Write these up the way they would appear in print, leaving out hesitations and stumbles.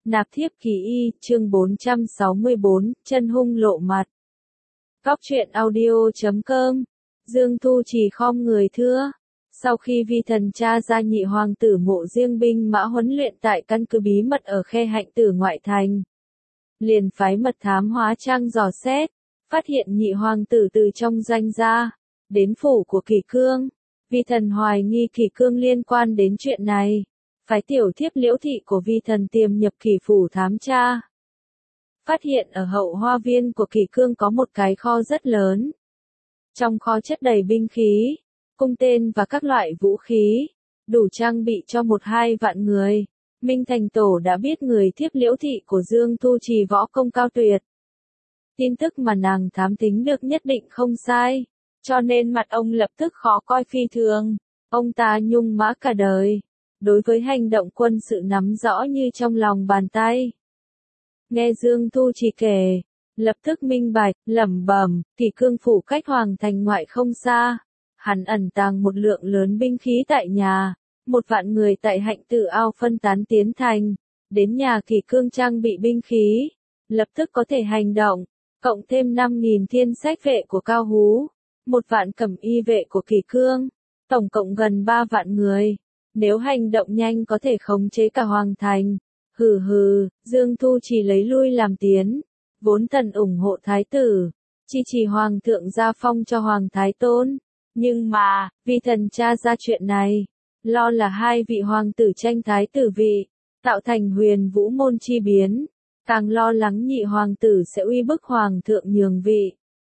Nạp thiếp kỳ y, chương 464, chân hung lộ mặt. Góc truyện audio.com. Dương Thu Trì khom người thưa. Sau khi vi thần tra ra nhị hoàng tử mộ riêng binh mã huấn luyện tại căn cứ bí mật ở Khe Hạnh Tử ngoại thành, liền phái mật thám hóa trang dò xét, phát hiện nhị hoàng tử từ trong doanh ra, đến phủ của Kỳ Cương. Vi thần hoài nghi Kỳ Cương liên quan đến chuyện này, phái tiểu thiếp Liễu Thị của vi thần tiềm nhập Kỳ phủ thám tra. Phát hiện ở hậu hoa viên của Kỳ Cương có một cái kho rất lớn. Trong kho chất đầy binh khí, cung tên và các loại vũ khí, đủ trang bị cho 1-2 vạn người. Minh Thành Tổ đã biết người thiếp Liễu Thị của Dương Thu Trì võ công cao tuyệt. Tin tức mà nàng thám thính được nhất định không sai, cho nên mặt ông lập tức khó coi phi thường. Ông ta nhung mã cả đời, đối với hành động quân sự nắm rõ như trong lòng bàn tay. Nghe Dương Thu Trì kể, lập tức minh bạch, lẩm bẩm, Kỳ Cương phủ cách hoàng thành ngoại không xa. Hắn ẩn tàng một lượng lớn binh khí tại nhà, 1 vạn người tại Hạnh Tử Ao phân tán tiến thành, đến nhà Kỳ Cương trang bị binh khí, lập tức có thể hành động, cộng thêm 5.000 thiên sách vệ của Cao Hú, 1 vạn cẩm y vệ của Kỳ Cương, tổng cộng gần 3 vạn người. Nếu hành động nhanh có thể khống chế cả hoàng thành. Hừ hừ, Dương Thu Trì lấy lui làm tiến, vốn thần ủng hộ thái tử, chi trì hoàng thượng gia phong cho hoàng thái tôn. Nhưng mà, vì thần tra ra chuyện này, lo là 2 vị hoàng tử tranh thái tử vị, tạo thành Huyền Vũ môn chi biến, càng lo lắng nhị hoàng tử sẽ uy bức hoàng thượng nhường vị.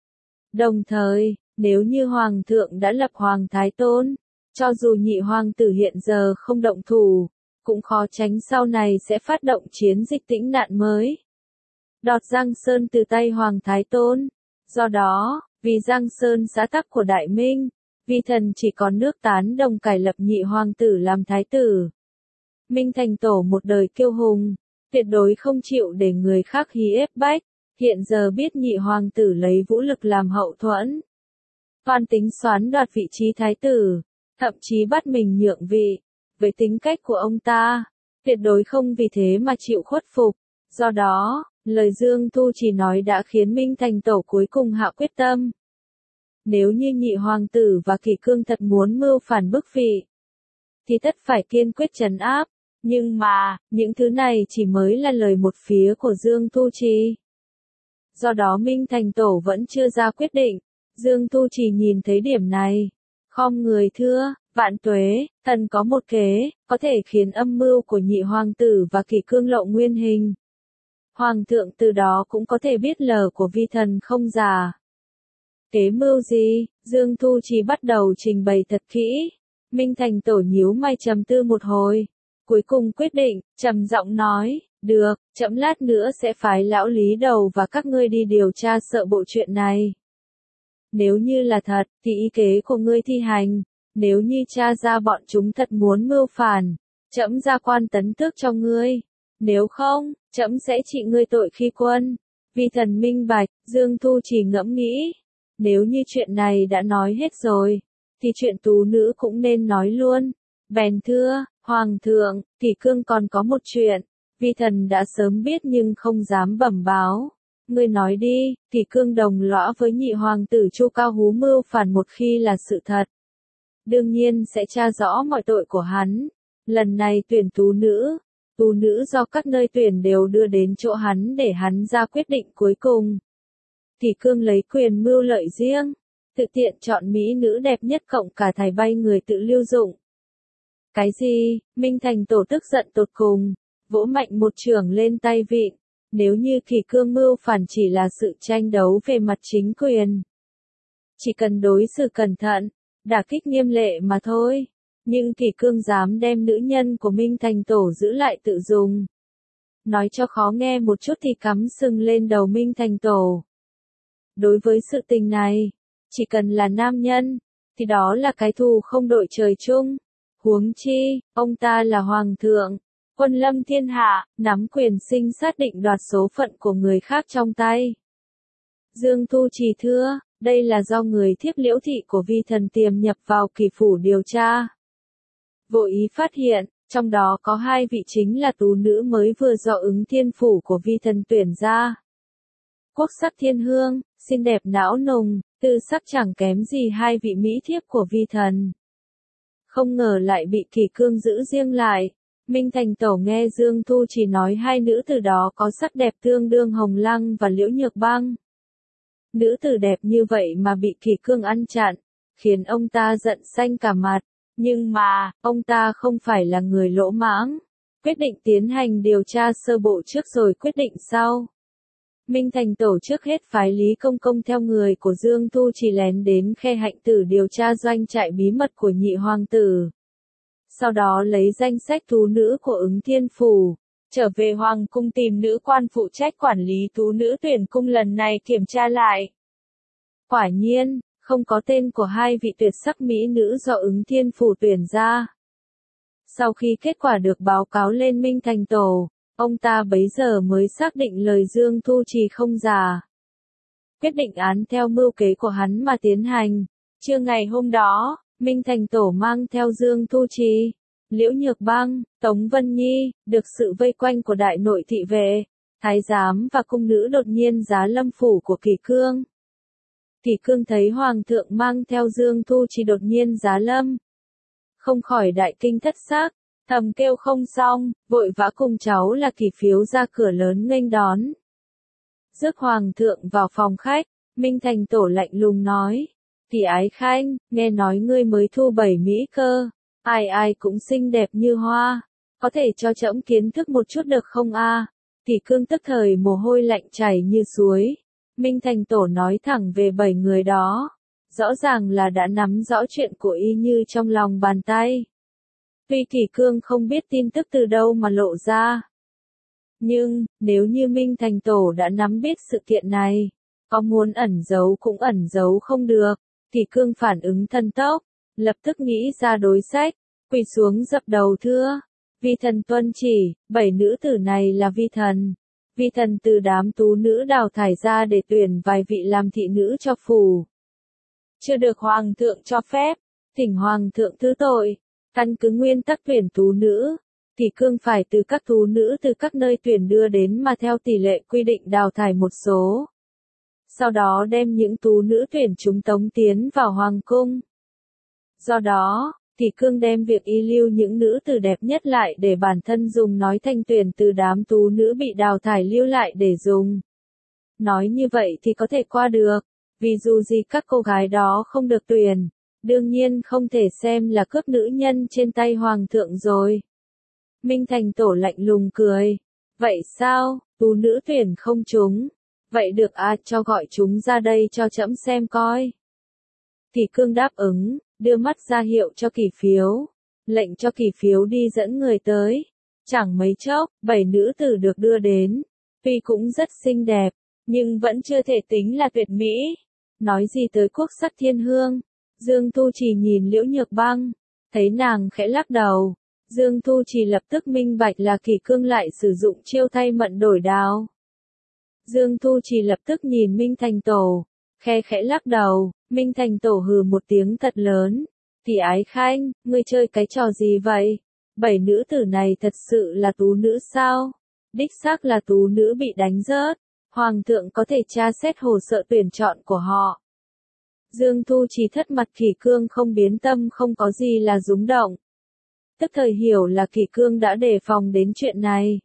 Đồng thời, nếu như hoàng thượng đã lập hoàng thái tôn, cho dù nhị hoàng tử hiện giờ không động thủ, cũng khó tránh sau này sẽ phát động chiến dịch tĩnh nạn mới. Đoạt Giang Sơn từ tay hoàng thái tôn. Do đó, vì Giang Sơn xã tắc của Đại Minh, vi thần chỉ còn nước tán đồng cải lập nhị hoàng tử làm thái tử. Minh Thành Tổ một đời kiêu hùng, tuyệt đối không chịu để người khác hí ép bách, hiện giờ biết nhị hoàng tử lấy vũ lực làm hậu thuẫn, toàn tính xoán đoạt vị trí thái tử, thậm chí bắt mình nhượng vị. Với tính cách của ông ta, tuyệt đối không vì thế mà chịu khuất phục. Do đó, lời Dương Thu Trì nói đã khiến Minh Thành Tổ cuối cùng hạ quyết tâm. Nếu như nhị hoàng tử và Kỳ Cương thật muốn mưu phản bức vị, thì tất phải kiên quyết trấn áp. Nhưng mà, những thứ này chỉ mới là lời một phía của Dương Thu Trì. Do đó Minh Thành Tổ vẫn chưa ra quyết định. Dương Thu Trì nhìn thấy điểm này, khom người thưa, vạn tuế, thần có một kế, có thể khiến âm mưu của nhị hoàng tử và Kỳ Cương lộ nguyên hình. Hoàng thượng từ đó cũng có thể biết lờ của vi thần không giả. Kế mưu gì? Dương Thu Trì bắt đầu trình bày thật kỹ. Minh Thành Tổ nhíu mày trầm tư một hồi, cuối cùng quyết định, trầm giọng nói, được, chậm lát nữa sẽ phái lão Lý Đầu và các ngươi đi điều tra sợ bộ chuyện này. Nếu như là thật, thì ý kế của ngươi thi hành. Nếu như tra ra bọn chúng thật muốn mưu phản, trẫm ra quan tấn tước cho ngươi. Nếu không, trẫm sẽ trị ngươi tội khi quân. Vi thần minh bạch, Dương Thu Trì ngẫm nghĩ. Nếu như chuyện này đã nói hết rồi, thì chuyện tú nữ cũng nên nói luôn. Bèn thưa, Hoàng thượng, Kỳ Cương còn có một chuyện, vi thần đã sớm biết nhưng không dám bẩm báo. Ngươi nói đi. Kỳ Cương đồng lõa với nhị hoàng tử Chu Cao Hú mưu phản một khi là sự thật, đương nhiên sẽ tra rõ mọi tội của hắn. Lần này tuyển tú nữ do các nơi tuyển đều đưa đến chỗ hắn để hắn ra quyết định cuối cùng. Kỳ Cương lấy quyền mưu lợi riêng, tự tiện chọn mỹ nữ đẹp nhất cộng cả thải bay người tự lưu dụng. Cái gì? Minh Thành Tổ tức giận tột cùng, vỗ mạnh một chưởng lên tay vịn. Nếu như Kỳ Cương mưu phản chỉ là sự tranh đấu về mặt chính quyền, chỉ cần đối xử cẩn thận, đả kích nghiêm lệ mà thôi. Nhưng Kỳ Cương dám đem nữ nhân của Minh Thành Tổ giữ lại tự dùng. Nói cho khó nghe một chút thì cắm sừng lên đầu Minh Thành Tổ. Đối với sự tình này, chỉ cần là nam nhân, thì đó là cái thù không đội trời chung. Huống chi, ông ta là hoàng thượng, quân lâm thiên hạ, nắm quyền sinh sát định đoạt số phận của người khác trong tay. Dương Thu Trì thưa, đây là do người thiếp Liễu Thị của vi thần tiềm nhập vào Kỳ phủ điều tra. Vô ý phát hiện, Trong đó có 2 vị chính là tú nữ mới vừa do Ứng Thiên Phủ của vi thần tuyển ra. Quốc sắc thiên hương, xinh đẹp não nùng, tư sắc chẳng kém gì 2 vị mỹ thiếp của vi thần. Không ngờ lại bị Kỳ Cương giữ riêng lại. Minh Thành Tổ nghe Dương Thu chỉ nói 2 nữ tử đó có sắc đẹp tương đương Hồng Lăng và Liễu Nhược Băng. Nữ tử đẹp như vậy mà bị Kỳ Cương ăn chặn, khiến ông ta giận xanh cả mặt. Nhưng mà, ông ta không phải là người lỗ mãng. Quyết định tiến hành điều tra sơ bộ trước rồi quyết định sau. Minh Thành Tổ trước hết phái Lý Công Công theo người của Dương Thu chỉ lén đến Khe Hạnh Tử điều tra doanh trại bí mật của nhị hoàng tử. Sau đó lấy danh sách tú nữ của Ứng Thiên Phủ, trở về Hoàng cung tìm nữ quan phụ trách quản lý tú nữ tuyển cung lần này kiểm tra lại. Quả nhiên, không có tên của 2 vị tuyệt sắc mỹ nữ do Ứng Thiên Phủ tuyển ra. Sau khi kết quả được báo cáo lên Minh Thành Tổ, ông ta bấy giờ mới xác định lời Dương Thu Trì không giả. Quyết định án theo mưu kế của hắn mà tiến hành. Trưa ngày hôm đó, Minh Thành Tổ mang theo Dương Thu Trì, Liễu Nhược Băng, Tống Vân Nhi, được sự vây quanh của đại nội thị vệ, thái giám và cung nữ đột nhiên giá lâm phủ của Kỳ Cương. Kỳ Cương thấy Hoàng thượng mang theo Dương Thu Trì đột nhiên giá lâm. Không khỏi đại kinh thất xác, thầm kêu không xong, vội vã cùng cháu là Kỳ Phiếu ra cửa lớn nghênh đón. Rước Hoàng thượng vào phòng khách, Minh Thành Tổ lạnh lùng nói, Tỷ Ái Khanh, nghe nói ngươi mới thu 7 mỹ cơ, ai ai cũng xinh đẹp như hoa, có thể cho trẫm kiến thức một chút được không a? Kỳ Cương tức thời mồ hôi lạnh chảy như suối. Minh Thành Tổ nói thẳng về 7 người đó, rõ ràng là đã nắm rõ chuyện của y như trong lòng bàn tay. Tuy Kỳ Cương không biết tin tức từ đâu mà lộ ra, nhưng, nếu như Minh Thành Tổ đã nắm biết sự kiện này, có muốn ẩn giấu cũng ẩn giấu không được. Kỳ Cương phản ứng thần tốc, lập tức nghĩ ra đối sách, quỳ xuống dập đầu thưa. Vi thần tuân chỉ, 7 nữ tử này là vi thần. Vi thần từ đám tú nữ đào thải ra để tuyển vài vị làm thị nữ cho phủ. Chưa được Hoàng thượng cho phép, thỉnh Hoàng thượng thứ tội. Căn cứ nguyên tắc tuyển tú nữ, Kỳ Cương phải từ các tú nữ từ các nơi tuyển đưa đến mà theo tỷ lệ quy định đào thải một số. Sau đó đem những tú nữ tuyển chúng tống tiến vào Hoàng cung. Do đó, Kỳ Cương đem việc y lưu những nữ tử đẹp nhất lại để bản thân dùng nói thanh tuyển từ đám tú nữ bị đào thải lưu lại để dùng. Nói như vậy thì có thể qua được, vì dù gì các cô gái đó không được tuyển, đương nhiên không thể xem là cướp nữ nhân trên tay Hoàng thượng rồi. Minh Thành Tổ lạnh lùng cười, vậy sao, tú nữ tuyển không trúng, vậy được cho gọi chúng ra đây cho trẫm xem coi. Kỳ Cương đáp ứng, đưa mắt ra hiệu cho Kỳ Phiếu, lệnh cho Kỳ Phiếu đi dẫn người tới. Chẳng mấy chốc, 7 nữ tử được đưa đến, tuy cũng rất xinh đẹp, nhưng vẫn chưa thể tính là tuyệt mỹ. Nói gì tới quốc sắc thiên hương, Dương Thu Trì nhìn Liễu Nhược Băng, thấy nàng khẽ lắc đầu. Dương Thu Trì lập tức minh bạch là Kỳ Cương lại sử dụng chiêu thay mận đổi đao. Dương Thu Trì lập tức nhìn Minh Thành Tổ, khẽ khẽ lắc đầu. Minh Thành Tổ hừ một tiếng thật lớn. Tỷ Ái Khanh, ngươi chơi cái trò gì vậy? 7 nữ tử này thật sự là tú nữ sao? Đích xác là tú nữ bị đánh rớt. Hoàng thượng có thể tra xét hồ sơ tuyển chọn của họ. Dương Thu Trì thất mặt Kỳ Cương không biến tâm không có gì là rúng động. Tức thời hiểu là Kỳ Cương đã đề phòng đến chuyện này.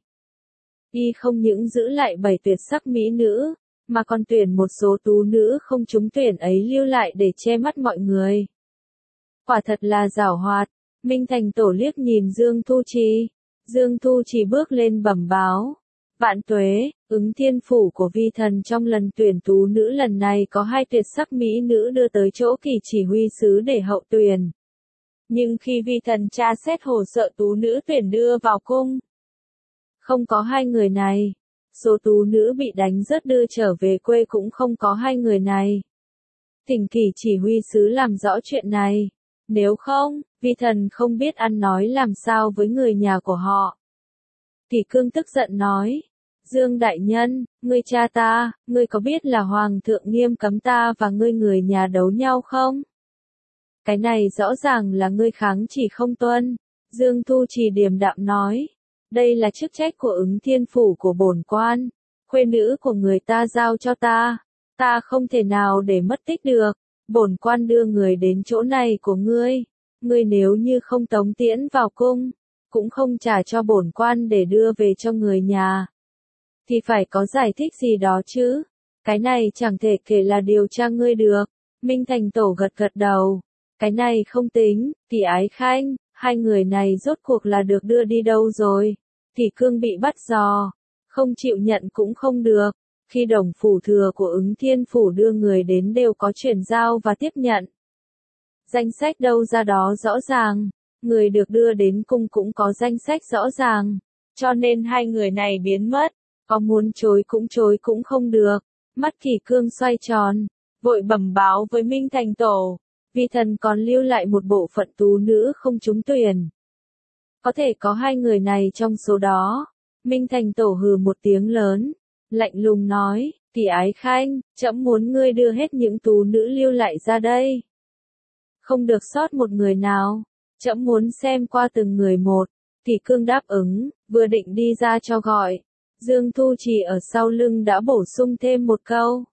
Y không những giữ lại 7 tuyệt sắc mỹ nữ, mà còn tuyển một số tú nữ không trúng tuyển ấy lưu lại để che mắt mọi người. Quả thật là giảo hoạt. Minh Thành Tổ liếc nhìn Dương Thu Trì. Dương Thu Trì bước lên bẩm báo. Vạn tuế, Ứng Thiên Phủ của vi thần trong lần tuyển tú nữ lần này có 2 tuyệt sắc mỹ nữ đưa tới chỗ Kỳ chỉ huy sứ để hậu tuyển. Nhưng khi vi thần tra xét hồ sơ tú nữ tuyển đưa vào cung, không có 2 người này. Số tú nữ bị đánh rớt đưa trở về quê cũng không có 2 người này. Thỉnh Kỳ chỉ huy sứ làm rõ chuyện này. Nếu không, vi thần không biết ăn nói làm sao với người nhà của họ. Kỳ Cương tức giận nói. Dương đại nhân, ngươi cha ta, ngươi có biết là Hoàng thượng nghiêm cấm ta và ngươi người nhà đấu nhau không? Cái này rõ ràng là ngươi kháng chỉ không tuân. Dương Thu Trì điềm đạm nói, đây là chức trách của Ứng Thiên Phủ của bổn quan, khuê nữ của người ta giao cho ta không thể nào để mất tích được, bổn quan đưa người đến chỗ này của ngươi nếu như không tống tiễn vào cung, cũng không trả cho bổn quan để đưa về cho người nhà, thì phải có giải thích gì đó chứ, cái này chẳng thể kể là điều tra ngươi được. Minh Thành Tổ gật gật đầu, cái này không tính, thì Ái Khanh, hai người này rốt cuộc là được đưa đi đâu rồi, thì Cương bị bắt giò, không chịu nhận cũng không được, khi Đồng Phủ Thừa của Ứng Thiên Phủ đưa người đến đều có chuyển giao và tiếp nhận. Danh sách đâu ra đó rõ ràng, người được đưa đến cung cũng có danh sách rõ ràng, cho nên hai người này biến mất, có muốn chối cũng không được. Mắt Kỳ Cương xoay tròn, vội bẩm báo với Minh Thành Tổ, vi thần còn lưu lại một bộ phận tú nữ không trúng tuyển. Có thể có hai người này trong số đó. Minh Thành Tổ hừ một tiếng lớn, lạnh lùng nói, Tỷ Ái Khanh, trẫm muốn ngươi đưa hết những tú nữ lưu lại ra đây. Không được sót một người nào, trẫm muốn xem qua từng người một. Kỳ Cương đáp ứng, vừa định đi ra cho gọi. Dương Thu Trì ở sau lưng đã bổ sung thêm một câu.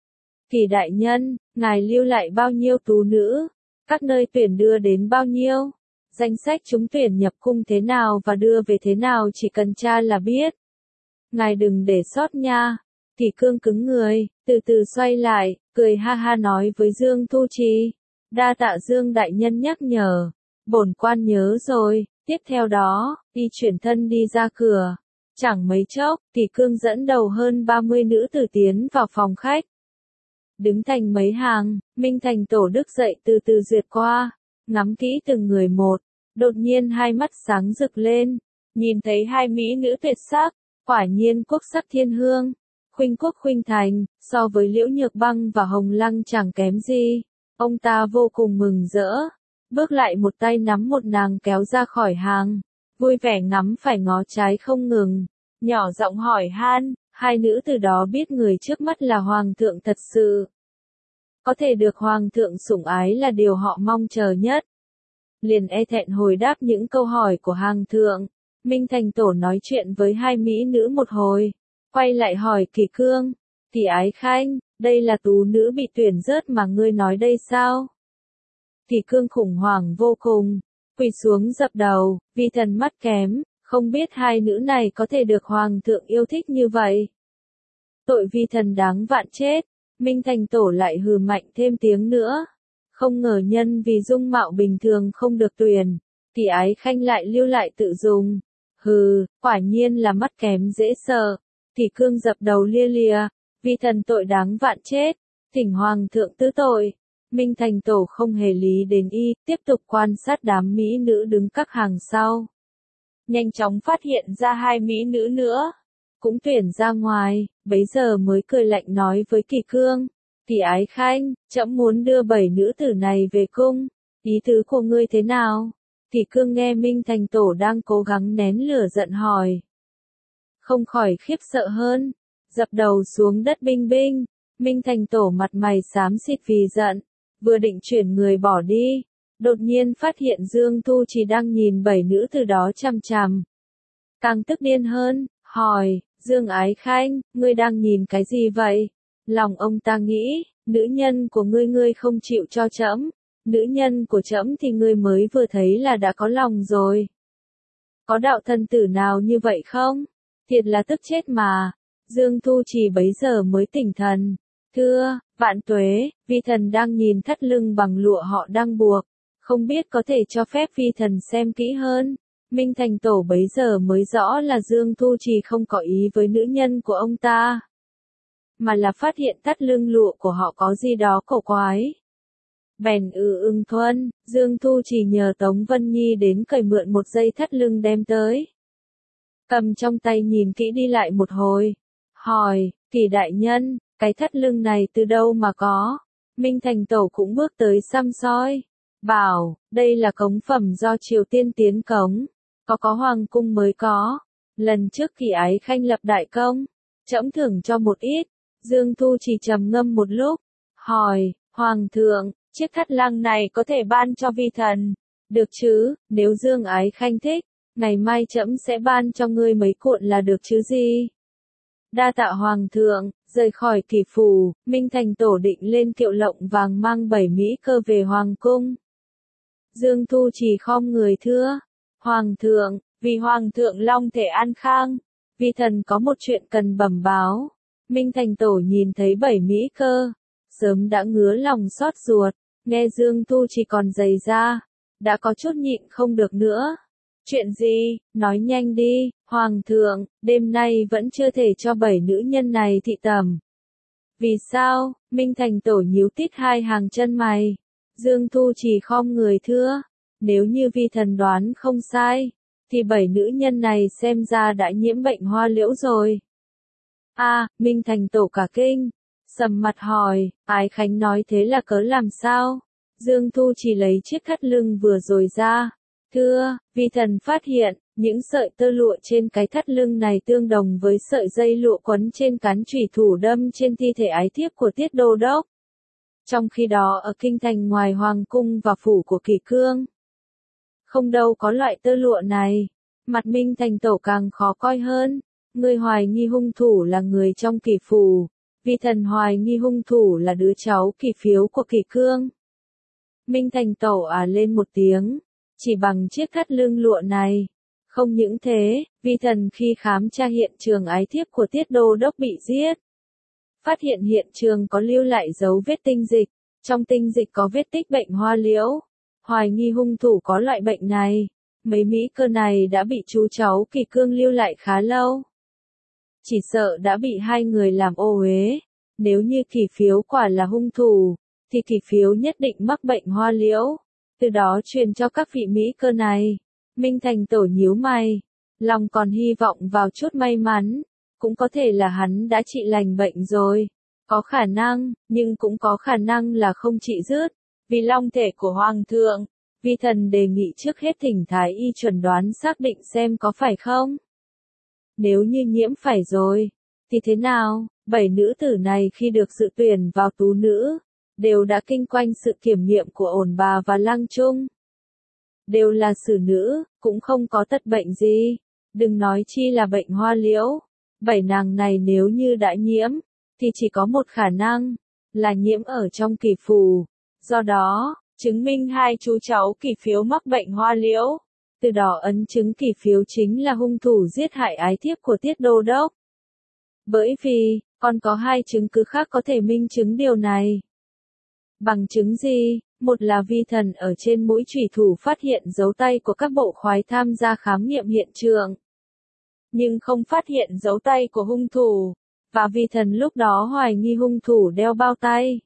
Kỳ đại nhân, ngài lưu lại bao nhiêu tú nữ? Các nơi tuyển đưa đến bao nhiêu? Danh sách chúng tuyển nhập cung thế nào và đưa về thế nào chỉ cần tra là biết. Ngài đừng để sót nha. Kỳ Cương cứng người, từ từ xoay lại, cười ha ha nói với Dương Thu Trì. Đa tạ Dương đại nhân nhắc nhở. Bổn quan nhớ rồi, tiếp theo đó, đi chuyển thân đi ra cửa. Chẳng mấy chốc, Kỳ Cương dẫn đầu hơn 30 nữ tử tiến vào phòng khách. Đứng thành mấy hàng, Minh Thành Tổ Đức dậy từ từ duyệt qua, ngắm kỹ từng người một, đột nhiên hai mắt sáng rực lên, nhìn thấy hai mỹ nữ tuyệt sắc, quả nhiên quốc sắc thiên hương, khuynh quốc khuynh thành, so với Liễu Nhược Băng và Hồng Lăng chẳng kém gì, ông ta vô cùng mừng rỡ, bước lại một tay nắm một nàng kéo ra khỏi hàng. Vui vẻ ngắm phải ngó trái không ngừng, nhỏ giọng hỏi han, hai nữ từ đó biết người trước mắt là hoàng thượng thật sự. Có thể được hoàng thượng sủng ái là điều họ mong chờ nhất. Liền e thẹn hồi đáp những câu hỏi của hoàng thượng, Minh Thành Tổ nói chuyện với hai mỹ nữ một hồi, quay lại hỏi Kỳ Cương, Tỷ Ái Khanh, đây là tú nữ bị tuyển rớt mà ngươi nói đây sao? Kỳ Cương khủng hoảng vô cùng. Quỳ xuống dập đầu, vi thần mắt kém, không biết hai nữ này có thể được hoàng thượng yêu thích như vậy. Tội vi thần đáng vạn chết, Minh Thành Tổ lại hừ mạnh thêm tiếng nữa. Không ngờ nhân vì dung mạo bình thường không được tuyển, Tỷ Ái Khanh lại lưu lại tự dùng. Hừ, quả nhiên là mắt kém dễ sợ. Kỳ Cương dập đầu lia lịa, vi thần tội đáng vạn chết, thỉnh hoàng thượng thứ tội. Minh Thành Tổ không hề lý đến y, tiếp tục quan sát đám mỹ nữ đứng các hàng sau. Nhanh chóng phát hiện ra hai mỹ nữ nữa, cũng tuyển ra ngoài, bấy giờ mới cười lạnh nói với Kỳ Cương, Tỷ Ái Khanh, trẫm muốn đưa 7 nữ tử này về cung, ý tứ của ngươi thế nào? Kỳ Cương nghe Minh Thành Tổ đang cố gắng nén lửa giận hỏi. Không khỏi khiếp sợ hơn, dập đầu xuống đất binh binh, Minh Thành Tổ mặt mày xám xịt vì giận. Vừa định chuyển người bỏ đi, đột nhiên phát hiện Dương Thu Trì đang nhìn 7 nữ từ đó chằm chằm. Càng tức điên hơn, hỏi, Dương Ái Khanh, ngươi đang nhìn cái gì vậy? Lòng ông ta nghĩ, nữ nhân của ngươi không chịu cho trẫm, nữ nhân của trẫm thì ngươi mới vừa thấy là đã có lòng rồi. Có đạo thân tử nào như vậy không? Thiệt là tức chết mà. Dương Thu Trì bấy giờ mới tỉnh thần. Thưa, vạn tuế, vi thần đang nhìn thắt lưng bằng lụa họ đang buộc, không biết có thể cho phép vi thần xem kỹ hơn. Minh Thành Tổ bấy giờ mới rõ là Dương Thu Trì không có ý với nữ nhân của ông ta, mà là phát hiện thắt lưng lụa của họ có gì đó cổ quái. Bèn ưng thuận, Dương Thu Trì nhờ Tống Vân Nhi đến cởi mượn một dây thắt lưng đem tới. Cầm trong tay nhìn kỹ đi lại một hồi, hỏi, Kỳ đại nhân, cái thắt lưng này từ đâu mà có? Minh Thành Tổ cũng bước tới xăm soi, bảo, đây là cống phẩm do Triều Tiên tiến cống, có hoàng cung mới có. Lần trước Kỳ Ái Khanh lập đại công, trẫm thưởng cho một ít. Dương Thu Trì trầm ngâm một lúc, hỏi, hoàng thượng, chiếc thắt lưng này có thể ban cho vi thần, Được chứ, nếu Dương Ái Khanh thích, ngày mai trẫm sẽ ban cho ngươi mấy cuộn là được chứ gì. Đa tạ hoàng thượng. Rời khỏi Kỳ Phủ, Minh Thành Tổ định lên kiệu lộng vàng mang 7 mỹ cơ về hoàng cung. Dương Thu Trì khom người thưa, hoàng thượng, vì hoàng thượng long thể an khang, vi thần có một chuyện cần bẩm báo. Minh Thành Tổ nhìn thấy 7 mỹ cơ, sớm đã ngứa lòng xót ruột, nghe Dương Thu Trì còn dày ra, đã có chút nhịn không được nữa. Chuyện gì, nói nhanh đi, hoàng thượng, đêm nay vẫn chưa thể cho 7 nữ nhân này thị tẩm. Vì sao? Minh Thành Tổ nhíu tít hai hàng chân mày. Dương Thu Trì khom người thưa, nếu như vi thần đoán không sai, thì 7 nữ nhân này xem ra đã nhiễm bệnh hoa liễu rồi. Minh Thành Tổ cả kinh, sầm mặt hỏi, Ái Khánh nói thế là cớ làm sao? Dương Thu Trì lấy chiếc thắt lưng vừa rồi ra. Thưa, vi thần phát hiện, những sợi tơ lụa trên cái thắt lưng này tương đồng với sợi dây lụa quấn trên cán chủy thủ đâm trên thi thể ái thiếp của Tiết Đô Đốc. Trong khi đó ở kinh thành ngoài hoàng cung và phủ của Kỳ Cương, không đâu có loại tơ lụa này. Mặt Minh Thành Tổ càng khó coi hơn. Người hoài nghi hung thủ là người trong Kỳ Phủ, vi thần hoài nghi hung thủ là đứa cháu Kỳ Phiếu của Kỳ Cương. Minh Thành Tổ lên một tiếng, chỉ bằng chiếc thắt lưng lụa này. Không những thế, vi thần khi khám tra hiện trường ái thiếp của Tiết Đô Đốc bị giết, phát hiện hiện trường có lưu lại dấu vết tinh dịch, trong tinh dịch có vết tích bệnh hoa liễu, hoài nghi hung thủ có loại bệnh này. Mấy mỹ cơ này đã bị chú cháu Kỳ Cương lưu lại khá lâu. Chỉ sợ đã bị hai người làm ô uế. Nếu như Kỳ Phiếu quả là hung thủ, thì Kỳ Phiếu nhất định mắc bệnh hoa liễu, từ đó truyền cho các vị mỹ cơ này. Minh Thành Tổ nhíu mày, lòng còn hy vọng vào chút may mắn, cũng có thể là hắn đã trị lành bệnh rồi. Có khả năng, nhưng cũng có khả năng là không trị dứt. Vì long thể của hoàng thượng, vi thần đề nghị trước hết thỉnh thái y chuẩn đoán xác định xem có phải không. Nếu như nhiễm phải rồi, thì thế nào? 7 nữ tử này khi được dự tuyển vào tú nữ, đều đã kinh quanh sự kiểm nghiệm của ổn bà và Lăng Trung. Đều là xử nữ, cũng không có tật bệnh gì. Đừng nói chi là bệnh hoa liễu. 7 nàng này nếu như đã nhiễm, thì chỉ có một khả năng, là nhiễm ở trong Kỳ Phủ. Do đó, chứng minh hai chú cháu Kỳ Phiếu mắc bệnh hoa liễu. Từ đó ấn chứng Kỳ Phiếu chính là hung thủ giết hại ái thiếp của Tiết Đô Đốc. Bởi vì, còn có hai chứng cứ khác có thể minh chứng điều này. Bằng chứng gì? Một là vi thần ở trên mũi chủy thủ phát hiện dấu tay của các bộ khoái tham gia khám nghiệm hiện trường, nhưng không phát hiện dấu tay của hung thủ, và vi thần lúc đó hoài nghi hung thủ đeo bao tay.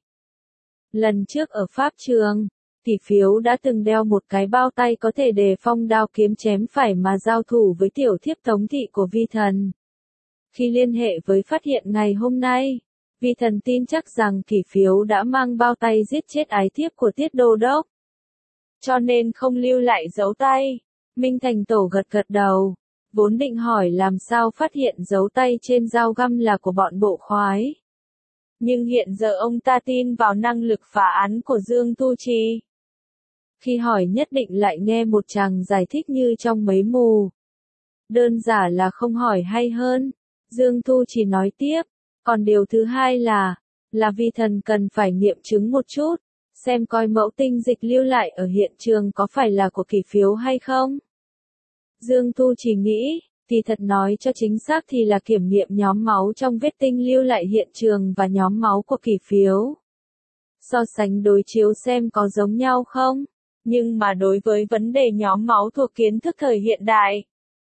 Lần trước ở pháp trường, Kỳ Phiếu đã từng đeo một cái bao tay có thể đề phong đao kiếm chém phải mà giao thủ với tiểu thiếp Tống thị của vi thần. Khi liên hệ với phát hiện ngày hôm nay, vi thần tin chắc rằng Kỳ Phiếu đã mang bao tay giết chết ái thiếp của Tiết Đô Đốc, cho nên không lưu lại dấu tay. Minh Thành Tổ gật gật đầu, vốn định hỏi làm sao phát hiện dấu tay trên dao găm là của bọn bộ khoái. Nhưng hiện giờ ông ta tin vào năng lực phá án của Dương Thu Trì. Khi hỏi nhất định lại nghe một chàng giải thích như trong mấy mù. Đơn giản là không hỏi hay hơn. Dương Thu Trì nói tiếp, còn điều thứ hai là vi thần cần phải nghiệm chứng một chút, xem coi mẫu tinh dịch lưu lại ở hiện trường có phải là của Kỳ Phiếu hay không. Dương Thu Trì nghĩ, thì thật nói cho chính xác thì là kiểm nghiệm nhóm máu trong vết tinh lưu lại hiện trường và nhóm máu của Kỳ Phiếu. So sánh đối chiếu xem có giống nhau không, nhưng mà đối với vấn đề nhóm máu thuộc kiến thức thời hiện đại,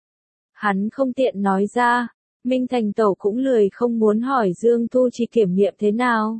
hắn không tiện nói ra. Minh Thành Tổ cũng lười không muốn hỏi Dương Thu Trì kiểm nghiệm thế nào.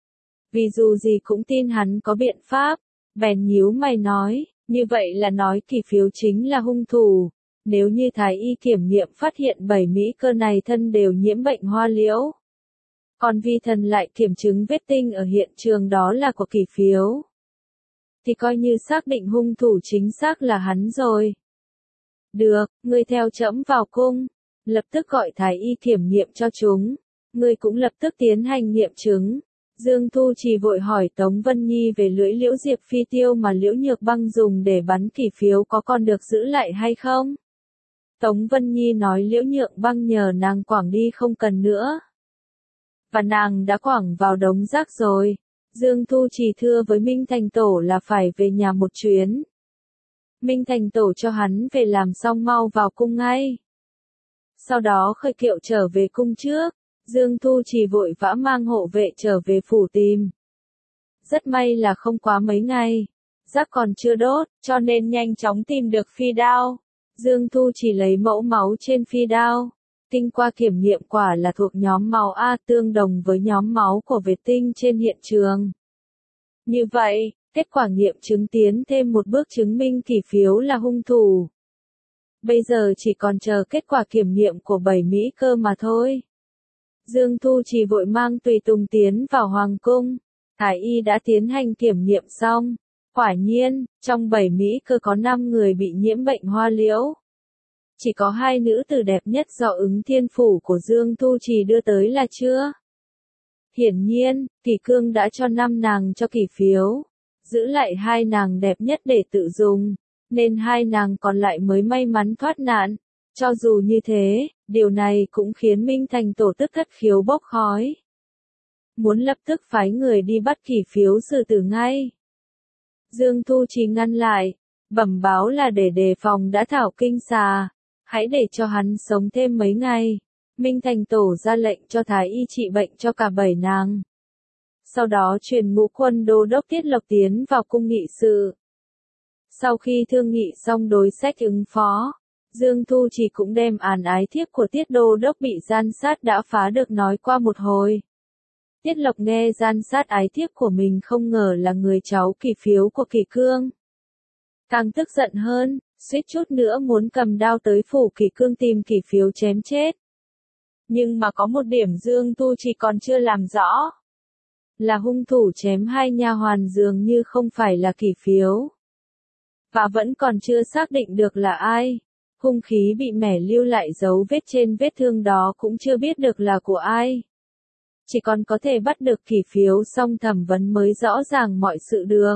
Vì dù gì cũng tin hắn có biện pháp, bèn nhíu mày nói, như vậy là nói Kỳ Phiếu chính là hung thủ. Nếu như thái y kiểm nghiệm phát hiện 7 mỹ cơ này thân đều nhiễm bệnh hoa liễu, còn vi thần lại kiểm chứng vết tinh ở hiện trường đó là của Kỳ Phiếu, thì coi như xác định hung thủ chính xác là hắn rồi. Được, ngươi theo trẫm vào cung, lập tức gọi thái y kiểm nghiệm cho chúng, ngươi cũng lập tức tiến hành nghiệm chứng. Dương Thu Trì vội hỏi Tống Vân Nhi về lưỡi liễu diệp phi tiêu mà Liễu Nhược Băng dùng để bắn kỷ phiếu có còn được giữ lại hay không? Tống Vân Nhi nói Liễu Nhược Băng nhờ nàng quẳng đi không cần nữa. Và nàng đã quẳng vào đống rác rồi. Dương Thu Trì thưa với Minh Thành Tổ là phải về nhà một chuyến. Minh Thành Tổ cho hắn về làm xong mau vào cung ngay. Sau đó khởi kiệu trở về cung trước. Dương Thu Trì vội vã mang hộ vệ trở về phủ tìm. Rất may là không quá mấy ngày. Rác còn chưa đốt, cho nên nhanh chóng tìm được phi đao. Dương Thu Trì lấy mẫu máu trên phi đao. Kinh qua kiểm nghiệm quả là thuộc nhóm máu A, tương đồng với nhóm máu của vệ tinh trên hiện trường. Như vậy, kết quả nghiệm chứng tiến thêm một bước chứng minh kỷ phiếu là hung thủ. Bây giờ chỉ còn chờ kết quả kiểm nghiệm của 7 Mỹ cơ mà thôi. Dương Thu Trì vội mang tùy tùng tiến vào hoàng cung. Thái y đã tiến hành kiểm nghiệm xong. Quả nhiên, trong 7 Mỹ cơ có 5 người bị nhiễm bệnh hoa liễu. Chỉ có 2 nữ tử đẹp nhất do ứng thiên phủ của Dương Thu Trì đưa tới là chưa. Hiển nhiên, Kỷ Cương đã cho 5 nàng cho kỷ phiếu. Giữ lại 2 nàng đẹp nhất để tự dùng. Nên 2 nàng còn lại mới may mắn thoát nạn. Cho dù như thế, điều này cũng khiến Minh Thành Tổ tức thất khiếu bốc khói. Muốn lập tức phái người đi bắt kỷ phiếu xử tử ngay. Dương Thu Trì ngăn lại, bẩm báo là để đề phòng đã thảo kinh xà, hãy để cho hắn sống thêm mấy ngày. Minh Thành Tổ ra lệnh cho Thái y trị bệnh cho cả 7 nàng. Sau đó truyền Ngũ Quân Đô đốc Tiết Lộc tiến vào cung nghị sự. Sau khi thương nghị xong đối sách ứng phó, Dương Thu Trì cũng đem án ái thiếp của Tiết Đô đốc bị gian sát đã phá được nói qua một hồi. Tiết Lộc nghe gian sát ái thiếp của mình không ngờ là người cháu kỷ phiếu của Kỷ Cương. Càng tức giận hơn, suýt chút nữa muốn cầm đao tới phủ Kỷ Cương tìm kỷ phiếu chém chết. Nhưng mà có một điểm Dương Thu Trì còn chưa làm rõ. Là hung thủ chém 2 nha hoàn dường như không phải là kỷ phiếu. Và vẫn còn chưa xác định được là ai. Hung khí bị mẻ lưu lại dấu vết trên vết thương đó cũng chưa biết được là của ai. Chỉ còn có thể bắt được kỷ phiếu xong thẩm vấn mới rõ ràng mọi sự được.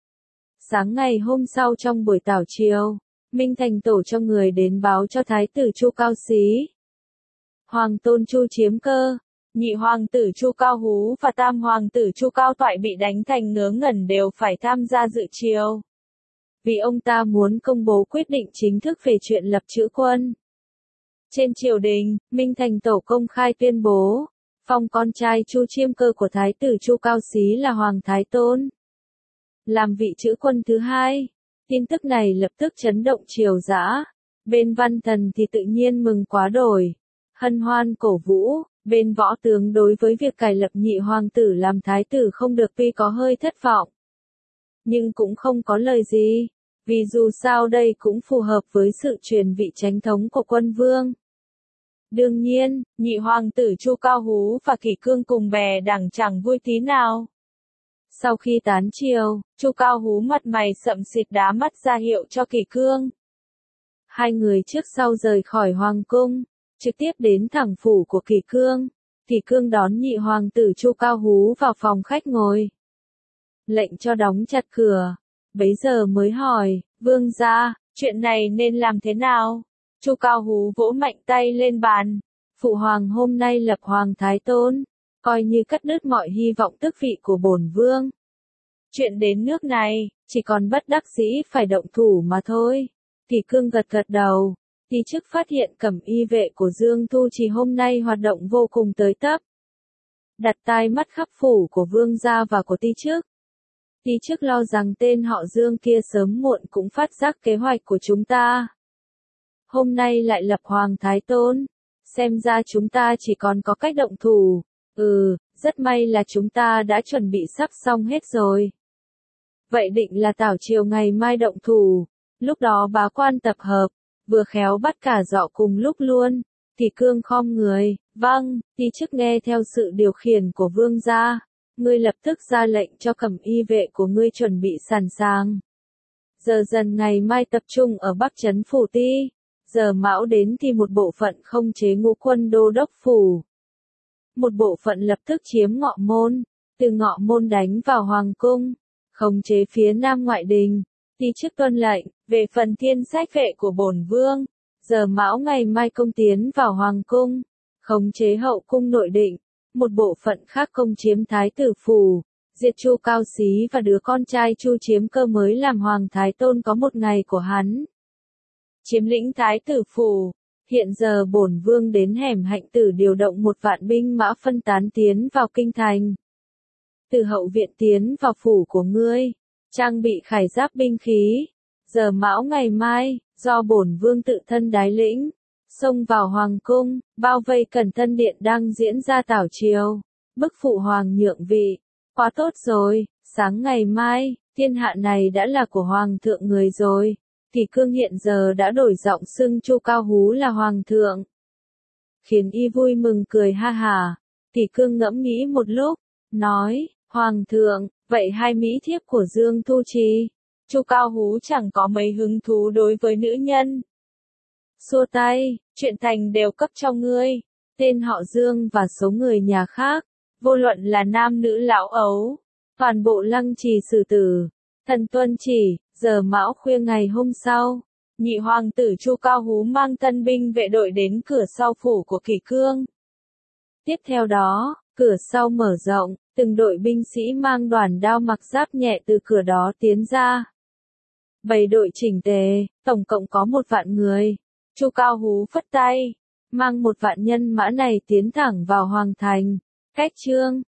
Sáng ngày hôm sau trong buổi tảo chiều, Minh Thành Tổ cho người đến báo cho Thái tử Chu Cao Xí. Hoàng tôn Chu Chiếm Cơ, nhị hoàng tử Chu Cao Hú và tam hoàng tử Chu Cao Toại bị đánh thành ngớ ngẩn đều phải tham gia dự triều. Vì ông ta muốn công bố quyết định chính thức về chuyện lập chữ quân. Trên triều đình, Minh Thành Tổ công khai tuyên bố, phong con trai Chu Chiêm Cơ của Thái tử Chu Cao Xí là Hoàng Thái Tôn, làm vị chữ quân thứ 2. Tin tức này lập tức chấn động triều dã. Bên văn thần thì tự nhiên mừng quá đổi, hân hoan cổ vũ. Bên võ tướng đối với việc cải lập nhị hoàng tử làm thái tử không được tuy có hơi thất vọng, nhưng cũng không có lời gì, vì dù sao đây cũng phù hợp với sự truyền vị chánh thống của quân vương. Đương nhiên, nhị hoàng tử Chu Cao Hú và Kỷ Cương cùng bè đảng chẳng vui tí nào. Sau khi tán triều, Chu Cao Hú mặt mày sậm xịt đá mắt ra hiệu cho Kỷ Cương. 2 người trước sau rời khỏi hoàng cung, trực tiếp đến thẳng phủ của Kỷ Cương. Kỷ Cương đón nhị hoàng tử Chu Cao Hú vào phòng khách ngồi. Lệnh cho đóng chặt cửa. Bấy giờ mới hỏi, vương gia, chuyện này nên làm thế nào? Chu Cao Hú vỗ mạnh tay lên bàn. Phụ hoàng hôm nay lập Hoàng Thái Tôn, coi như cắt đứt mọi hy vọng tước vị của bổn vương. Chuyện đến nước này, chỉ còn bất đắc dĩ phải động thủ mà thôi. Kỷ Cương gật gật đầu. Ti chức phát hiện cẩm y vệ của Dương Thu Trì hôm nay hoạt động vô cùng tới tấp. Đặt tai mắt khắp phủ của vương gia và của ti chức. Ti chức lo rằng tên họ Dương kia sớm muộn cũng phát giác kế hoạch của chúng ta. Hôm nay lại lập Hoàng Thái Tôn. Xem ra chúng ta chỉ còn có cách động thủ. Rất may là chúng ta đã chuẩn bị sắp xong hết rồi. Vậy định là tảo chiều ngày mai động thủ. Lúc đó bá quan tập hợp, vừa khéo bắt cả dọ cùng lúc luôn. Kỷ Cương khom người, vâng, ti chức nghe theo sự điều khiển của vương gia. Ngươi lập tức ra lệnh cho cẩm y vệ của ngươi chuẩn bị sẵn sàng. Giờ dần ngày mai tập trung ở Bắc Trấn Phủ Ti. Giờ mão đến thì một bộ phận không chế Ngũ Quân Đô đốc phủ. Một bộ phận lập tức chiếm Ngọ Môn. từ Ngọ Môn đánh vào Hoàng cung, khống chế phía Nam ngoại đình, ti chức tuân lệnh, về phần thiên sách vệ của bổn vương, giờ mão ngày mai công tiến vào Hoàng cung, khống chế hậu cung nội định, một bộ phận khác công chiếm Thái tử phủ, diệt Chu Cao Xí và đứa con trai Chu Chiếm Cơ mới làm Hoàng Thái Tôn có một ngày của hắn. Chiếm lĩnh Thái tử phủ, hiện giờ bổn vương đến Hẻm Hạnh Tử điều động 1.000 binh mã phân tán tiến vào kinh thành. Từ hậu viện tiến vào phủ của ngươi, trang bị khải giáp binh khí. Giờ mão ngày mai, do bổn vương tự thân đái lĩnh, xông vào hoàng cung, bao vây Cẩn Thân điện đang diễn ra tảo triều, bức phụ hoàng nhượng vị. Quá tốt rồi, sáng ngày mai, thiên hạ này đã là của hoàng thượng người rồi. Kỷ Cương hiện giờ đã đổi giọng xưng Chu Cao Hú là hoàng thượng, khiến y vui mừng cười ha hả. Kỷ Cương ngẫm nghĩ một lúc, nói, hoàng thượng, vậy hai mỹ thiếp của Dương Thu Trì, Chu Cao Hú chẳng có mấy hứng thú đối với nữ nhân. Xua tay, chuyện thành đều cấp cho ngươi, tên họ Dương và số người nhà khác, vô luận là nam nữ lão ấu, toàn bộ lăng trì xử tử. Thần tuân chỉ. Giờ mão khuya ngày hôm sau, nhị hoàng tử Chu Cao Hú mang thân binh vệ đội đến cửa sau phủ của Kỷ Cương. Tiếp theo đó, cửa sau mở rộng, từng đội binh sĩ mang đoàn đao mặc giáp nhẹ từ cửa đó tiến ra. 7 đội chỉnh tề, tổng cộng có 1.000 người. Chu Cao Hú phất tay, mang 1.000 nhân mã này tiến thẳng vào hoàng thành. Cách chương